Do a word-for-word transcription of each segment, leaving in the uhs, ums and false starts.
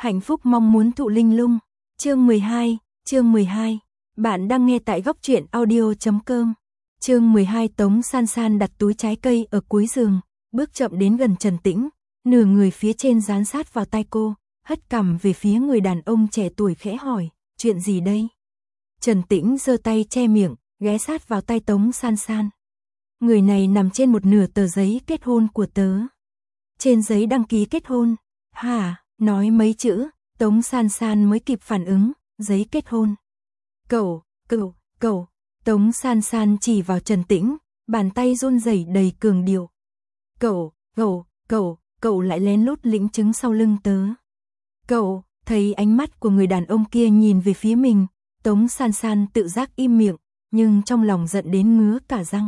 Hạnh phúc mong muốn thụ linh lung. Chương mười hai, chương mười hai. Bạn đang nghe tại góc truyện audio chấm com. Chương mười hai. Tống San San đặt túi trái cây ở cuối giường, bước chậm đến gần Trần Tĩnh, nửa người phía trên dán sát vào tai cô, hất cằm về phía người đàn ông trẻ tuổi khẽ hỏi, chuyện gì đây? Trần Tĩnh giơ tay che miệng, ghé sát vào tay Tống San San. Người này nằm trên một nửa tờ giấy kết hôn của tớ. Trên giấy đăng ký kết hôn. Hả? Nói mấy chữ, Tống San San mới kịp phản ứng, giấy kết hôn. Cậu, cậu, cậu, Tống San San chỉ vào Trần Tĩnh, bàn tay run rẩy đầy cường điệu. Cậu, cậu, cậu, cậu lại lén lút lĩnh chứng sau lưng tớ. Cậu, thấy ánh mắt của người đàn ông kia nhìn về phía mình, Tống San San tự giác im miệng, nhưng trong lòng giận đến ngứa cả răng.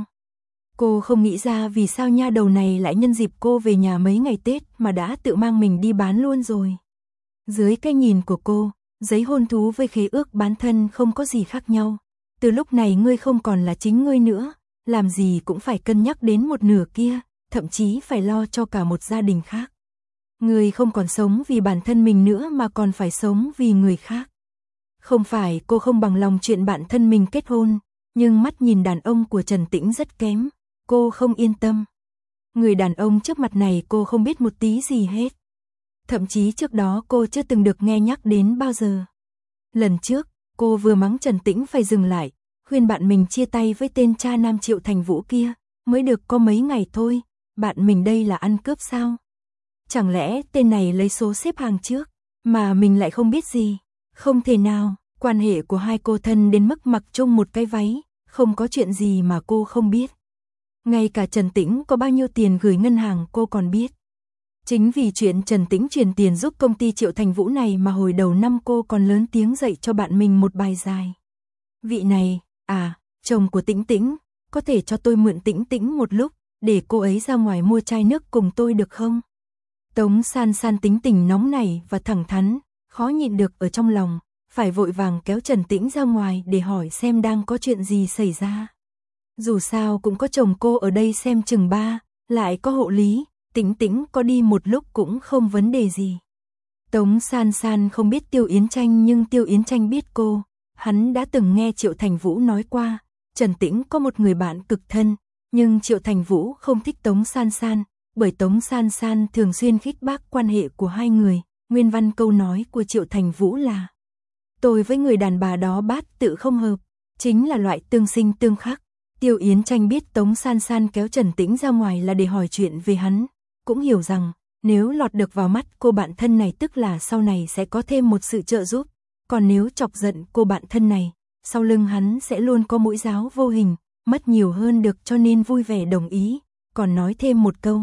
Cô không nghĩ ra vì sao nha đầu này lại nhân dịp cô về nhà mấy ngày Tết mà đã tự mang mình đi bán luôn rồi. Dưới cái nhìn của cô, giấy hôn thú với khế ước bán thân không có gì khác nhau. Từ lúc này ngươi không còn là chính ngươi nữa, làm gì cũng phải cân nhắc đến một nửa kia, thậm chí phải lo cho cả một gia đình khác. Ngươi không còn sống vì bản thân mình nữa mà còn phải sống vì người khác. Không phải cô không bằng lòng chuyện bản thân mình kết hôn, nhưng mắt nhìn đàn ông của Trần Tĩnh rất kém. Cô không yên tâm. Người đàn ông trước mặt này cô không biết một tí gì hết. Thậm chí trước đó cô chưa từng được nghe nhắc đến bao giờ. Lần trước, cô vừa mắng Trần Tĩnh phải dừng lại, khuyên bạn mình chia tay với tên cha nam Triệu Thành Vũ kia, mới được có mấy ngày thôi, bạn mình đây là ăn cướp sao? Chẳng lẽ tên này lấy số xếp hàng trước, mà mình lại không biết gì? Không thể nào, quan hệ của hai cô thân đến mức mặc chung một cái váy, không có chuyện gì mà cô không biết. Ngay cả Trần Tĩnh có bao nhiêu tiền gửi ngân hàng cô còn biết. Chính vì chuyện Trần Tĩnh truyền tiền giúp công ty Triệu Thành Vũ này mà hồi đầu năm cô còn lớn tiếng dạy cho bạn mình một bài dài. Vị này, à, chồng của Tĩnh Tĩnh, có thể cho tôi mượn Tĩnh Tĩnh một lúc, để cô ấy ra ngoài mua chai nước cùng tôi được không? Tống San San tính tình nóng nảy và thẳng thắn, khó nhịn được ở trong lòng, phải vội vàng kéo Trần Tĩnh ra ngoài để hỏi xem đang có chuyện gì xảy ra. Dù sao cũng có chồng cô ở đây xem chừng ba, lại có hộ lý, Tĩnh Tĩnh có đi một lúc cũng không vấn đề gì. Tống San San không biết Tiêu Yến Tranh nhưng Tiêu Yến Tranh biết cô, hắn đã từng nghe Triệu Thành Vũ nói qua, Trần Tĩnh có một người bạn cực thân, nhưng Triệu Thành Vũ không thích Tống San San, bởi Tống San San thường xuyên khích bác quan hệ của hai người, nguyên văn câu nói của Triệu Thành Vũ là: tôi với người đàn bà đó bát tự không hợp, chính là loại tương sinh tương khắc. Tiêu Yến Tranh biết Tống San San kéo Trần Tĩnh ra ngoài là để hỏi chuyện về hắn, cũng hiểu rằng nếu lọt được vào mắt cô bạn thân này tức là sau này sẽ có thêm một sự trợ giúp, còn nếu chọc giận cô bạn thân này, sau lưng hắn sẽ luôn có mũi giáo vô hình, mất nhiều hơn được, cho nên vui vẻ đồng ý, còn nói thêm một câu: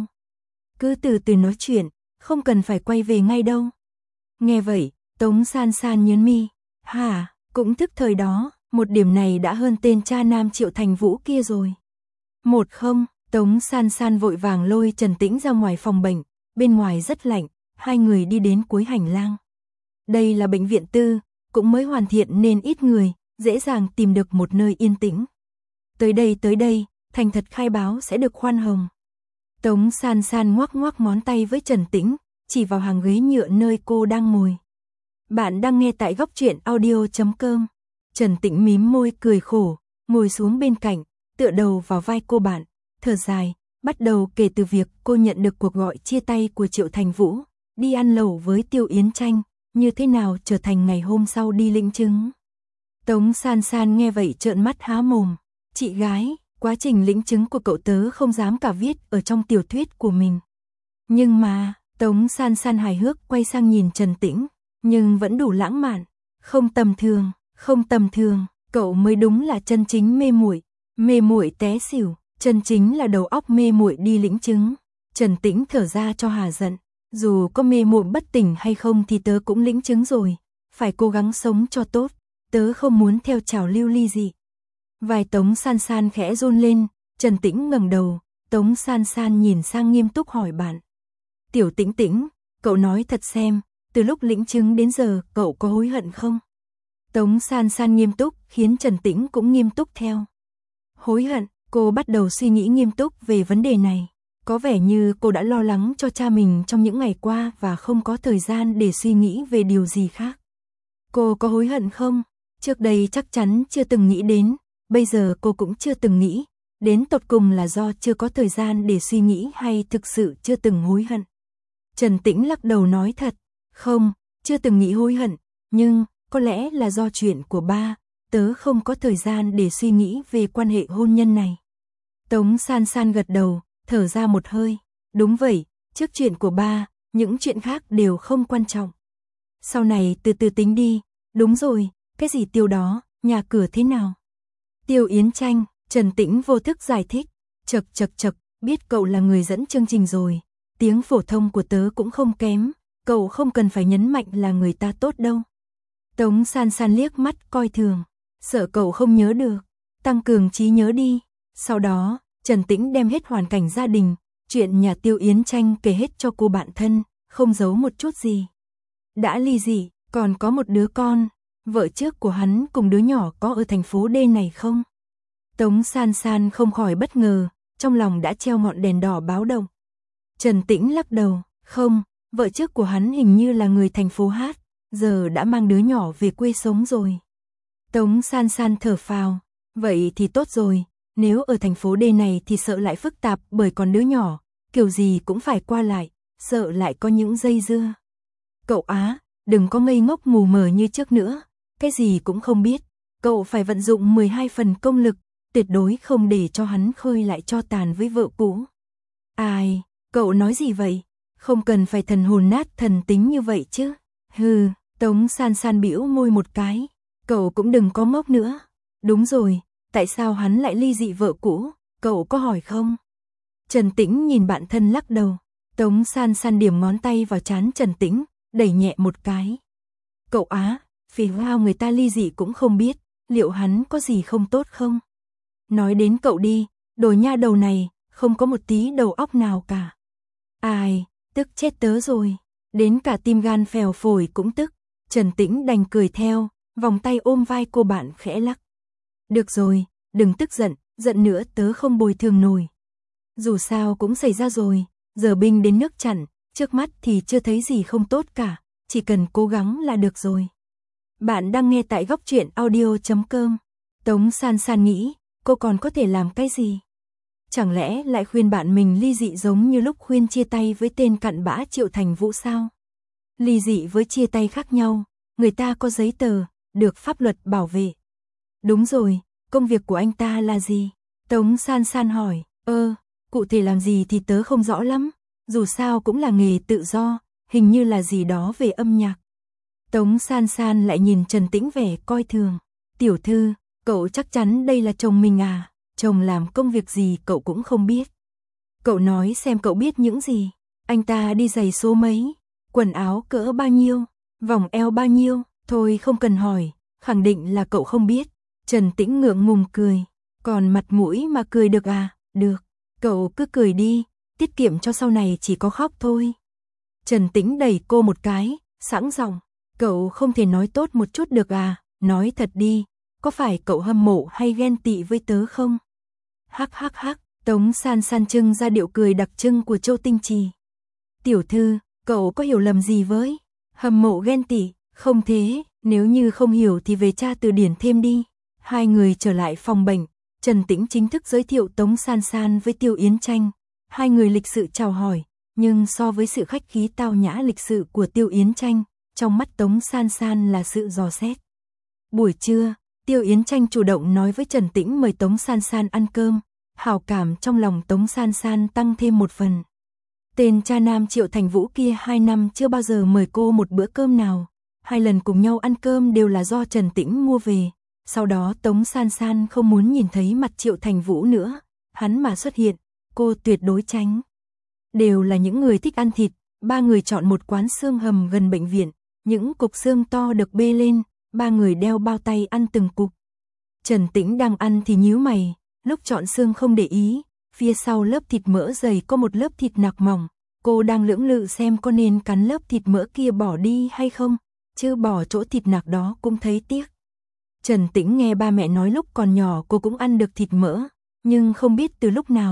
cứ từ từ nói chuyện, không cần phải quay về ngay đâu. Nghe vậy, Tống San San nhớn mi, hả, cũng thức thời đó. Một điểm này đã hơn tên cha nam Triệu Thành Vũ kia rồi. Một không, Tống San San vội vàng lôi Trần Tĩnh ra ngoài phòng bệnh, bên ngoài rất lạnh, hai người đi đến cuối hành lang. Đây là bệnh viện tư, cũng mới hoàn thiện nên ít người, dễ dàng tìm được một nơi yên tĩnh. Tới đây tới đây, thành thật khai báo sẽ được khoan hồng. Tống San San ngoắc ngoắc ngón tay với Trần Tĩnh, chỉ vào hàng ghế nhựa nơi cô đang ngồi. Bạn đang nghe tại góc truyện audio chấm com. Trần Tĩnh mím môi cười khổ, ngồi xuống bên cạnh, tựa đầu vào vai cô bạn, thở dài, bắt đầu kể từ việc cô nhận được cuộc gọi chia tay của Triệu Thành Vũ, đi ăn lẩu với Tiêu Yến Tranh, như thế nào trở thành ngày hôm sau đi lĩnh chứng. Tống San San nghe vậy trợn mắt há mồm, chị gái, quá trình lĩnh chứng của cậu tớ không dám cả viết ở trong tiểu thuyết của mình. Nhưng mà, Tống San San hài hước quay sang nhìn Trần Tĩnh, nhưng vẫn đủ lãng mạn, không tầm thường. Không tầm thường, cậu mới đúng là chân chính mê muội, mê muội té xỉu, chân chính là đầu óc mê muội đi lĩnh chứng. Trần Tĩnh thở ra cho hà giận, dù có mê muội bất tỉnh hay không thì tớ cũng lĩnh chứng rồi, phải cố gắng sống cho tốt, tớ không muốn theo trào lưu ly dị. Vai Tống San San khẽ run lên, Trần Tĩnh ngẩng đầu, Tống San San nhìn sang nghiêm túc hỏi bạn. Tiểu Tĩnh Tĩnh, cậu nói thật xem, từ lúc lĩnh chứng đến giờ cậu có hối hận không? Tống San San nghiêm túc, khiến Trần Tĩnh cũng nghiêm túc theo. Hối hận, cô bắt đầu suy nghĩ nghiêm túc về vấn đề này. Có vẻ như cô đã lo lắng cho cha mình trong những ngày qua và không có thời gian để suy nghĩ về điều gì khác. Cô có hối hận không? Trước đây chắc chắn chưa từng nghĩ đến, bây giờ cô cũng chưa từng nghĩ, đến tột cùng là do chưa có thời gian để suy nghĩ hay thực sự chưa từng hối hận. Trần Tĩnh lắc đầu nói thật, không, chưa từng nghĩ hối hận, nhưng có lẽ là do chuyện của ba, tớ không có thời gian để suy nghĩ về quan hệ hôn nhân này. Tống San San gật đầu, thở ra một hơi, đúng vậy, trước chuyện của ba, những chuyện khác đều không quan trọng. Sau này từ từ tính đi, đúng rồi, cái gì Tiêu đó, nhà cửa thế nào? Tiêu Yến Tranh, Trần Tĩnh vô thức giải thích, chật chật chật, biết cậu là người dẫn chương trình rồi, tiếng phổ thông của tớ cũng không kém, cậu không cần phải nhấn mạnh là người ta tốt đâu. Tống San San liếc mắt coi thường, sợ cậu không nhớ được, tăng cường trí nhớ đi. Sau đó, Trần Tĩnh đem hết hoàn cảnh gia đình, chuyện nhà Tiêu Yến Tranh kể hết cho cô bạn thân, không giấu một chút gì. Đã ly dị, còn có một đứa con, vợ trước của hắn cùng đứa nhỏ có ở thành phố D này không? Tống San San không khỏi bất ngờ, trong lòng đã treo ngọn đèn đỏ báo động. Trần Tĩnh lắc đầu, không, vợ trước của hắn hình như là người thành phố Hát, giờ đã mang đứa nhỏ về quê sống rồi. Tống San San thở phào, vậy thì tốt rồi, nếu ở thành phố D này thì sợ lại phức tạp bởi còn đứa nhỏ, kiểu gì cũng phải qua lại, sợ lại có những dây dưa. Cậu Á, đừng có ngây ngốc mù mờ như trước nữa, cái gì cũng không biết, cậu phải vận dụng mười hai phần công lực, tuyệt đối không để cho hắn khơi lại cho tàn với vợ cũ. Ai, cậu nói gì vậy? Không cần phải thần hồn nát thần tính như vậy chứ. Hừ, Tống San San bĩu môi một cái, cậu cũng đừng có ngốc nữa. Đúng rồi, tại sao hắn lại ly dị vợ cũ, cậu có hỏi không? Trần Tĩnh nhìn bạn thân lắc đầu, Tống San San điểm ngón tay vào trán Trần Tĩnh, đẩy nhẹ một cái. Cậu Á, vì sao người ta ly dị cũng không biết, liệu hắn có gì không tốt không? Nói đến cậu đi, đồ nha đầu này, không có một tí đầu óc nào cả. Ai, tức chết tớ rồi, đến cả tim gan phèo phổi cũng tức. Trần Tĩnh đành cười theo, vòng tay ôm vai cô bạn khẽ lắc. Được rồi, đừng tức giận, giận nữa tớ không bồi thường nổi. Dù sao cũng xảy ra rồi, giờ binh đến nước chặn, trước mắt thì chưa thấy gì không tốt cả, chỉ cần cố gắng là được rồi. Bạn đang nghe tại góc truyện audio chấm com. Tống San San nghĩ, cô còn có thể làm cái gì? Chẳng lẽ lại khuyên bạn mình ly dị giống như lúc khuyên chia tay với tên cặn bã Triệu Thành Vũ sao? Ly dị với chia tay khác nhau, người ta có giấy tờ, được pháp luật bảo vệ. Đúng rồi, công việc của anh ta là gì? Tống San San hỏi, ơ, cụ thể làm gì thì tớ không rõ lắm, dù sao cũng là nghề tự do, hình như là gì đó về âm nhạc. Tống San San lại nhìn Trần Tĩnh vẻ coi thường, tiểu thư, cậu chắc chắn đây là chồng mình à, chồng làm công việc gì cậu cũng không biết. Cậu nói xem cậu biết những gì, anh ta đi giày số mấy, quần áo cỡ bao nhiêu, vòng eo bao nhiêu, thôi không cần hỏi, khẳng định là cậu không biết. Trần Tĩnh ngượng ngùng cười, còn mặt mũi mà cười được à, được, cậu cứ cười đi, tiết kiệm cho sau này chỉ có khóc thôi. Trần Tĩnh đẩy cô một cái, sẵn giọng, cậu không thể nói tốt một chút được à, nói thật đi, có phải cậu hâm mộ hay ghen tị với tớ không? Hắc hắc hắc, Tống San San trưng ra điệu cười đặc trưng của Châu Tinh Trì. Tiểu thư, cậu có hiểu lầm gì với hâm mộ ghen tị? Không thế, nếu như không hiểu thì về tra từ điển thêm đi. Hai người trở lại phòng bệnh, Trần Tĩnh chính thức giới thiệu Tống San San với Tiêu Yến Tranh. Hai người lịch sự chào hỏi, nhưng so với sự khách khí tao nhã lịch sự của Tiêu Yến Tranh, trong mắt Tống San San là sự dò xét. Buổi trưa, Tiêu Yến Tranh chủ động nói với Trần Tĩnh mời Tống San San ăn cơm, hào cảm trong lòng Tống San San tăng thêm một phần. Tên cha nam Triệu Thành Vũ kia hai năm chưa bao giờ mời cô một bữa cơm nào, hai lần cùng nhau ăn cơm đều là do Trần Tĩnh mua về. Sau đó Tống San San không muốn nhìn thấy mặt Triệu Thành Vũ nữa, hắn mà xuất hiện, cô tuyệt đối tránh. Đều là những người thích ăn thịt, ba người chọn một quán xương hầm gần bệnh viện, những cục xương to được bê lên, ba người đeo bao tay ăn từng cục. Trần Tĩnh đang ăn thì nhíu mày, lúc chọn xương không để ý, phía sau lớp thịt mỡ dày có một lớp thịt nạc mỏng, cô đang lưỡng lự xem có nên cắn lớp thịt mỡ kia bỏ đi hay không, chứ bỏ chỗ thịt nạc đó cũng thấy tiếc. Trần Tĩnh nghe ba mẹ nói lúc còn nhỏ cô cũng ăn được thịt mỡ, nhưng không biết từ lúc nào,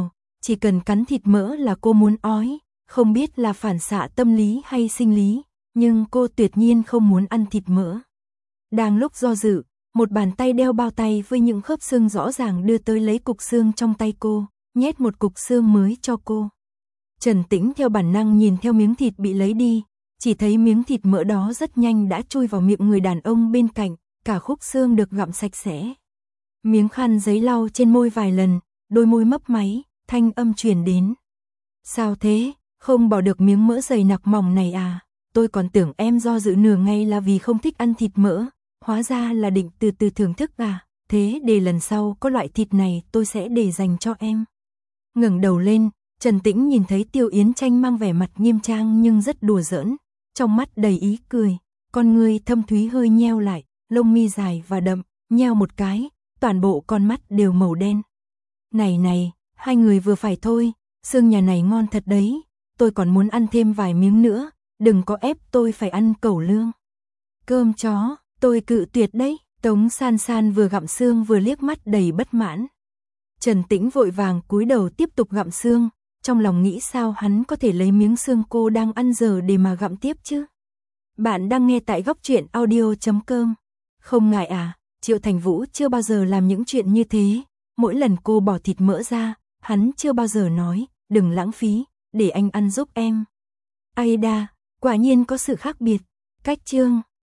chỉ cần cắn thịt mỡ là cô muốn ói, không biết là phản xạ tâm lý hay sinh lý, nhưng cô tuyệt nhiên không muốn ăn thịt mỡ. Đang lúc do dự, một bàn tay đeo bao tay với những khớp xương rõ ràng đưa tới lấy cục xương trong tay cô, nhét một cục xương mới cho cô. Trần Tĩnh theo bản năng nhìn theo miếng thịt bị lấy đi, chỉ thấy miếng thịt mỡ đó rất nhanh đã chui vào miệng người đàn ông bên cạnh, cả khúc xương được gặm sạch sẽ. Miếng khăn giấy lau trên môi vài lần, đôi môi mấp máy, thanh âm truyền đến. Sao thế, không bỏ được miếng mỡ dày nạc mỏng này à? Tôi còn tưởng em do dự nửa ngày là vì không thích ăn thịt mỡ, hóa ra là định từ từ thưởng thức à? Thế để lần sau có loại thịt này tôi sẽ để dành cho em. Ngẩng đầu lên, Trần Tĩnh nhìn thấy Tiêu Yến Tranh mang vẻ mặt nghiêm trang nhưng rất đùa giỡn, trong mắt đầy ý cười, con ngươi thâm thúy hơi nheo lại, lông mi dài và đậm, nheo một cái, toàn bộ con mắt đều màu đen. Này này, hai người vừa phải thôi, xương nhà này ngon thật đấy, tôi còn muốn ăn thêm vài miếng nữa, đừng có ép tôi phải ăn cẩu lương. Cơm chó, tôi cự tuyệt đấy. Tống San San vừa gặm xương vừa liếc mắt đầy bất mãn. Trần Tĩnh vội vàng cúi đầu tiếp tục gặm xương, trong lòng nghĩ sao hắn có thể lấy miếng xương cô đang ăn giờ để mà gặm tiếp chứ. Bạn đang nghe tại góc truyện audio chấm com. Không ngại à, Triệu Thành Vũ chưa bao giờ làm những chuyện như thế, mỗi lần cô bỏ thịt mỡ ra, hắn chưa bao giờ nói, đừng lãng phí, để anh ăn giúp em. Ai đa, quả nhiên có sự khác biệt. Cách chương